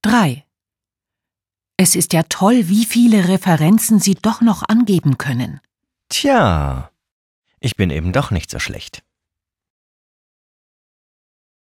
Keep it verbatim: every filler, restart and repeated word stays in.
drei. Es ist ja toll, wie viele Referenzen Sie doch noch angeben können. Tja, ich bin eben doch nicht so schlecht.